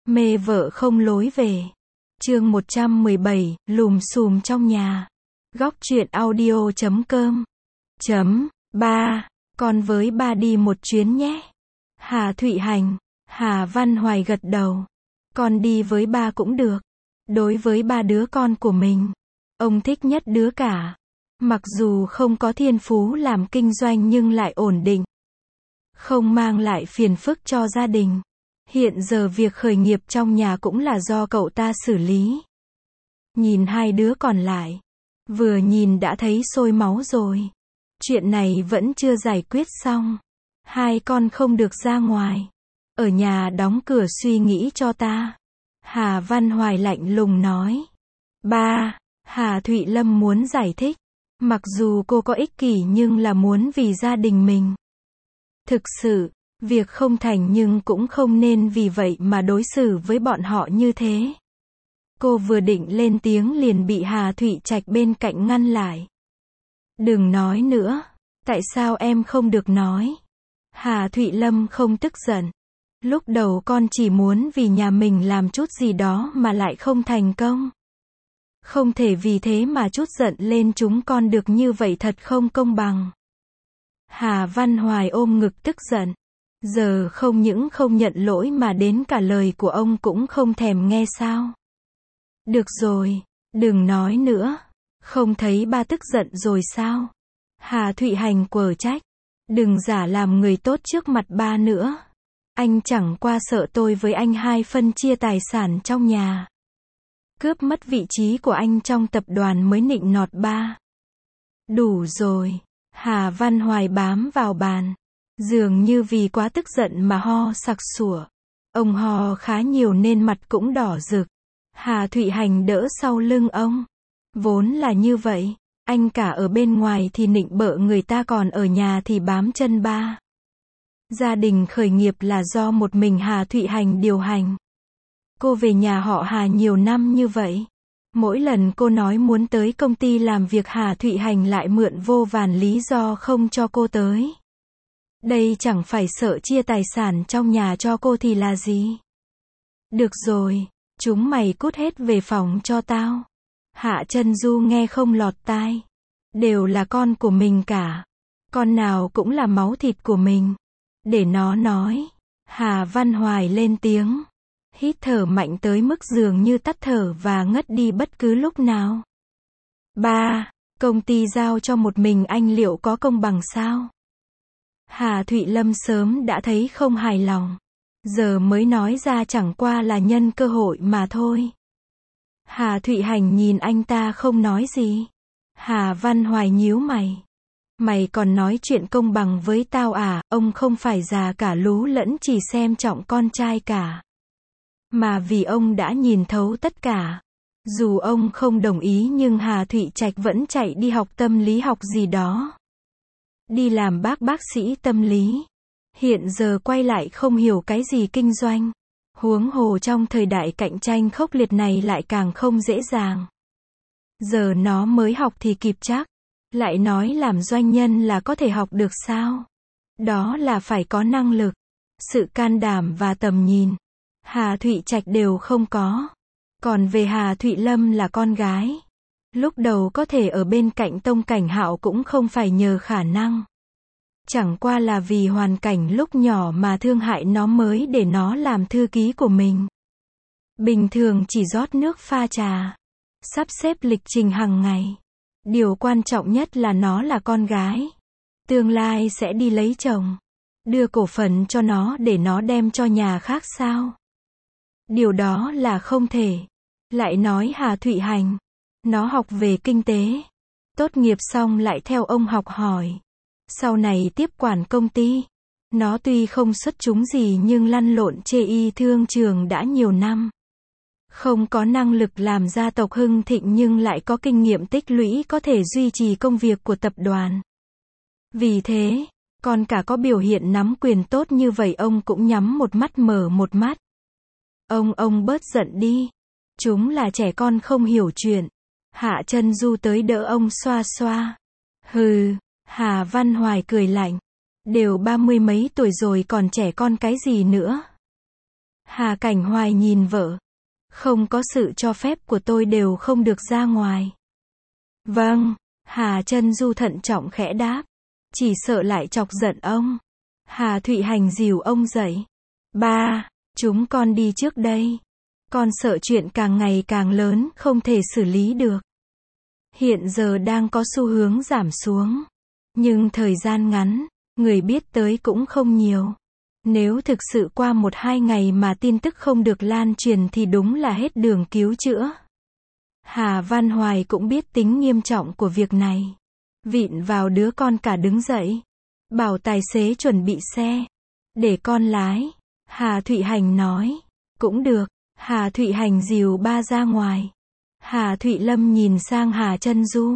Mê vợ không lối về. Chương 117, lùm xùm trong nhà. Góc truyện audio.com. 3. Con với ba đi một chuyến nhé. Hà Thụy Hành. Hà Văn Hoài gật đầu. Con đi với ba cũng được. Đối với ba đứa con của mình, ông thích nhất đứa cả. Mặc dù không có thiên phú làm kinh doanh nhưng lại ổn định, không mang lại phiền phức cho gia đình. Hiện giờ việc khởi nghiệp trong nhà cũng là do cậu ta xử lý. Nhìn hai đứa còn lại, vừa nhìn đã thấy sôi máu rồi. Chuyện này vẫn chưa giải quyết xong. Hai con không được ra ngoài. Ở nhà đóng cửa suy nghĩ cho ta. Hà Văn Hoài lạnh lùng nói. Ba, Hà Thụy Lâm muốn giải thích. Mặc dù cô có ích kỷ nhưng là muốn vì gia đình mình. Thực sự, việc không thành nhưng cũng không nên vì vậy mà đối xử với bọn họ như thế. Cô vừa định lên tiếng liền bị Hà Thụy Trạch bên cạnh ngăn lại. Đừng nói nữa. Tại sao em không được nói? Hà Thụy Lâm không tức giận. Lúc đầu con chỉ muốn vì nhà mình làm chút gì đó mà lại không thành công. Không thể vì thế mà chút giận lên chúng con được như vậy, thật không công bằng. Hà Văn Hoài ôm ngực tức giận. Giờ không những không nhận lỗi mà đến cả lời của ông cũng không thèm nghe sao? Được rồi, đừng nói nữa. Không thấy ba tức giận rồi sao? Hà Thụy Hành quở trách. Đừng giả làm người tốt trước mặt ba nữa. Anh chẳng qua sợ tôi với anh hai phân chia tài sản trong nhà, cướp mất vị trí của anh trong tập đoàn mới nịnh nọt ba. Đủ rồi. Hà Văn Hoài bám vào bàn. Dường như vì quá tức giận mà ho sặc sủa. Ông ho khá nhiều nên mặt cũng đỏ rực. Hà Thụy Hành đỡ sau lưng ông. Vốn là như vậy. Anh cả ở bên ngoài thì nịnh bợ người ta, còn ở nhà thì bám chân ba. Gia đình khởi nghiệp là do một mình Hà Thụy Hành điều hành. Cô về nhà họ Hà nhiều năm như vậy. Mỗi lần cô nói muốn tới công ty làm việc, Hà Thụy Hành lại mượn vô vàn lý do không cho cô tới. Đây chẳng phải sợ chia tài sản trong nhà cho cô thì là gì? Được rồi, chúng mày cút hết về phòng cho tao. Hạ Chân Du nghe không lọt tai. Đều là con của mình cả. Con nào cũng là máu thịt của mình. Để nó nói. Hà Văn Hoài lên tiếng. Hít thở mạnh tới mức dường như tắt thở và ngất đi bất cứ lúc nào. Ba, công ty giao cho một mình anh liệu có công bằng sao? Hà Thụy Lâm sớm đã thấy không hài lòng. Giờ mới nói ra chẳng qua là nhân cơ hội mà thôi. Hà Thụy Hành nhìn anh ta không nói gì. Hà Văn Hoài nhíu mày. Mày còn nói chuyện công bằng với tao à? Ông không phải già cả lú lẫn chỉ xem trọng con trai cả, mà vì ông đã nhìn thấu tất cả. Dù ông không đồng ý nhưng Hà Thụy Trạch vẫn chạy đi học tâm lý học gì đó. Đi làm bác sĩ tâm lý. Hiện giờ quay lại không hiểu cái gì kinh doanh. Huống hồ trong thời đại cạnh tranh khốc liệt này lại càng không dễ dàng. Giờ nó mới học thì kịp chắc. Lại nói làm doanh nhân là có thể học được sao? Đó là phải có năng lực, sự can đảm và tầm nhìn. Hà Thụy Trạch đều không có. Còn về Hà Thụy Lâm là con gái. Lúc đầu có thể ở bên cạnh Tông Cảnh Hạo cũng không phải nhờ khả năng. Chẳng qua là vì hoàn cảnh lúc nhỏ mà thương hại nó mới để nó làm thư ký của mình. Bình thường chỉ rót nước pha trà, sắp xếp lịch trình hàng ngày. Điều quan trọng nhất là nó là con gái. Tương lai sẽ đi lấy chồng. Đưa cổ phần cho nó để nó đem cho nhà khác sao? Điều đó là không thể. Lại nói Hà Thụy Hành, nó học về kinh tế. Tốt nghiệp xong lại theo ông học hỏi. Sau này tiếp quản công ty. Nó tuy không xuất chúng gì nhưng lăn lộn chê y thương trường đã nhiều năm. Không có năng lực làm gia tộc hưng thịnh nhưng lại có kinh nghiệm tích lũy có thể duy trì công việc của tập đoàn. Vì thế, con cả có biểu hiện nắm quyền tốt như vậy ông cũng nhắm một mắt mở một mắt. Ông bớt giận đi. Chúng là trẻ con không hiểu chuyện. Hạ Chân Du tới đỡ ông xoa xoa. Hừ, Hà Văn Hoài cười lạnh. Đều 30 mấy tuổi rồi còn trẻ con cái gì nữa. Hà Cảnh Hoài nhìn vợ. Không có sự cho phép của tôi đều không được ra ngoài. Vâng, Hà Trân Du thận trọng khẽ đáp. Chỉ sợ lại chọc giận ông. Hà Thụy Hành dìu ông dậy. Ba, chúng con đi trước đây. Con sợ chuyện càng ngày càng lớn, không thể xử lý được. Hiện giờ đang có xu hướng giảm xuống. Nhưng thời gian ngắn, người biết tới cũng không nhiều. Nếu thực sự qua 1-2 ngày mà tin tức không được lan truyền thì đúng là hết đường cứu chữa. Hà Văn Hoài cũng biết tính nghiêm trọng của việc này. Vịn vào đứa con cả đứng dậy. Bảo tài xế chuẩn bị xe. Để con lái. Hà Thụy Hành nói. Cũng được. Hà Thụy Hành dìu ba ra ngoài. Hà Thụy Lâm nhìn sang Hà Trân Du.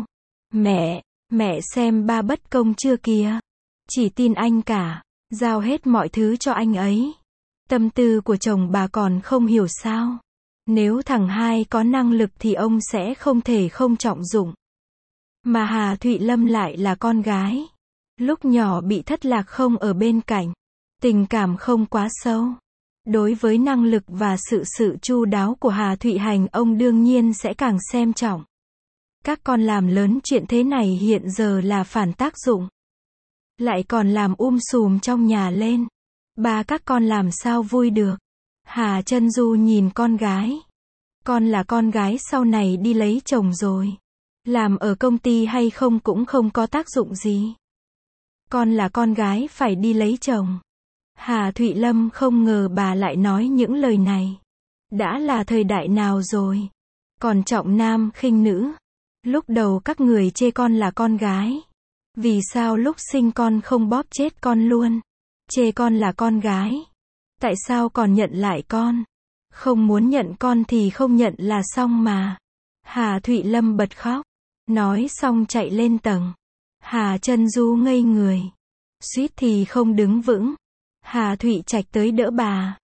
Mẹ xem ba bất công chưa kìa. Chỉ tin anh cả. Giao hết mọi thứ cho anh ấy. Tâm tư của chồng bà còn không hiểu sao. Nếu thằng hai có năng lực thì ông sẽ không thể không trọng dụng. Mà Hà Thụy Lâm lại là con gái. Lúc nhỏ bị thất lạc không ở bên cạnh. Tình cảm không quá sâu. Đối với năng lực và sự chu đáo của Hà Thụy Hành ông đương nhiên sẽ càng xem trọng. Các con làm lớn chuyện thế này hiện giờ là phản tác dụng. Lại còn làm sùm trong nhà lên. Ba các con làm sao vui được. Hà Trân Du nhìn con gái. Con là con gái sau này đi lấy chồng rồi. Làm ở công ty hay không cũng không có tác dụng gì. Con là con gái phải đi lấy chồng. Hà Thụy Lâm không ngờ bà lại nói những lời này. Đã là thời đại nào rồi. Còn trọng nam khinh nữ. Lúc đầu các người chê con là con gái. Vì sao lúc sinh con không bóp chết con luôn? Chê con là con gái. Tại sao còn nhận lại con? Không muốn nhận con thì không nhận là xong mà. Hà Thụy Lâm bật khóc. Nói xong chạy lên tầng. Hà Trân Du ngây người. Suýt thì không đứng vững. Hà Thụy Trạch tới đỡ bà.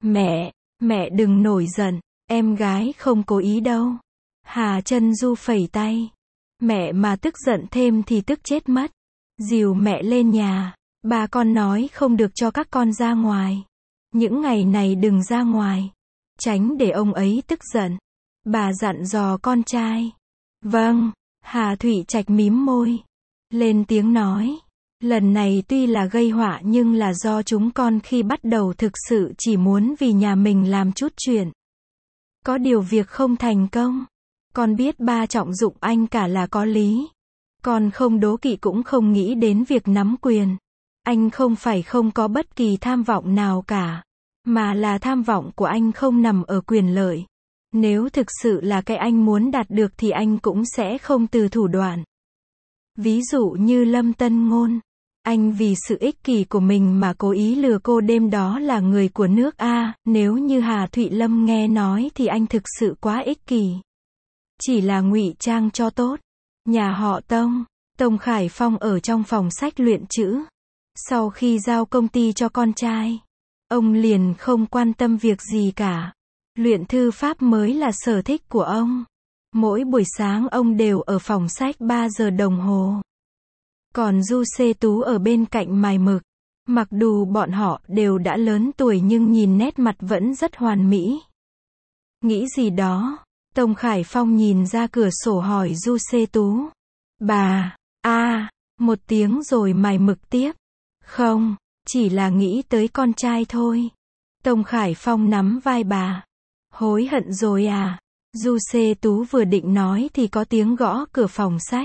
Mẹ đừng nổi giận. Em gái không cố ý đâu. Hà Trân Du phẩy tay. Mẹ mà tức giận thêm thì tức chết mất. Dìu mẹ lên nhà. Ba con nói không được cho các con ra ngoài. Những ngày này đừng ra ngoài. Tránh để ông ấy tức giận. Bà dặn dò con trai. Vâng. Hà Thụy Trạch mím môi. Lên tiếng nói. Lần này tuy là gây họa nhưng là do chúng con khi bắt đầu thực sự chỉ muốn vì nhà mình làm chút chuyện. Có điều việc không thành công. Con biết ba trọng dụng anh cả là có lý. Con không đố kỵ cũng không nghĩ đến việc nắm quyền. Anh không phải không có bất kỳ tham vọng nào cả. Mà là tham vọng của anh không nằm ở quyền lợi. Nếu thực sự là cái anh muốn đạt được thì anh cũng sẽ không từ thủ đoạn. Ví dụ như Lâm Tân Ngôn. Anh vì sự ích kỷ của mình mà cố ý lừa cô đêm đó là người của nước A. Nếu như Hà Thụy Lâm nghe nói thì anh thực sự quá ích kỷ. Chỉ là ngụy trang cho tốt. Nhà họ Tông Khải Phong ở trong phòng sách luyện chữ. Sau khi giao công ty cho con trai, ông liền không quan tâm việc gì cả. Luyện thư pháp mới là sở thích của ông. Mỗi buổi sáng ông đều ở phòng sách 3 giờ đồng hồ. Còn Du Xê Tú ở bên cạnh mài mực. Mặc dù bọn họ đều đã lớn tuổi nhưng nhìn nét mặt vẫn rất hoàn mỹ. Nghĩ gì đó, Tông Khải Phong nhìn ra cửa sổ hỏi Du Xê Tú. Bà, một tiếng rồi mài mực tiếp. Không, chỉ là nghĩ tới con trai thôi. Tông Khải Phong nắm vai bà. Hối hận rồi à? Du Xê Tú vừa định nói thì có tiếng gõ cửa phòng sách.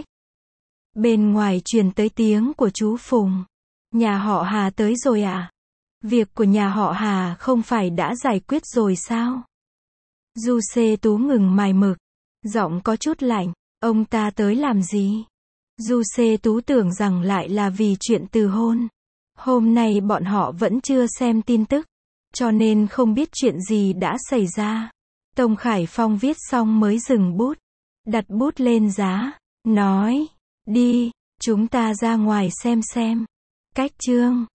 Bên ngoài truyền tới tiếng của chú Phùng. Nhà họ Hà tới rồi à? Việc của nhà họ Hà không phải đã giải quyết rồi sao? Du Xê Tú ngừng mài mực. Giọng có chút lạnh. Ông ta tới làm gì? Du Xê Tú tưởng rằng lại là vì chuyện từ hôn. Hôm nay bọn họ vẫn chưa xem tin tức. Cho nên không biết chuyện gì đã xảy ra. Tông Khải Phong viết xong mới dừng bút. Đặt bút lên giá. Nói. Đi, chúng ta ra ngoài xem. Cách chương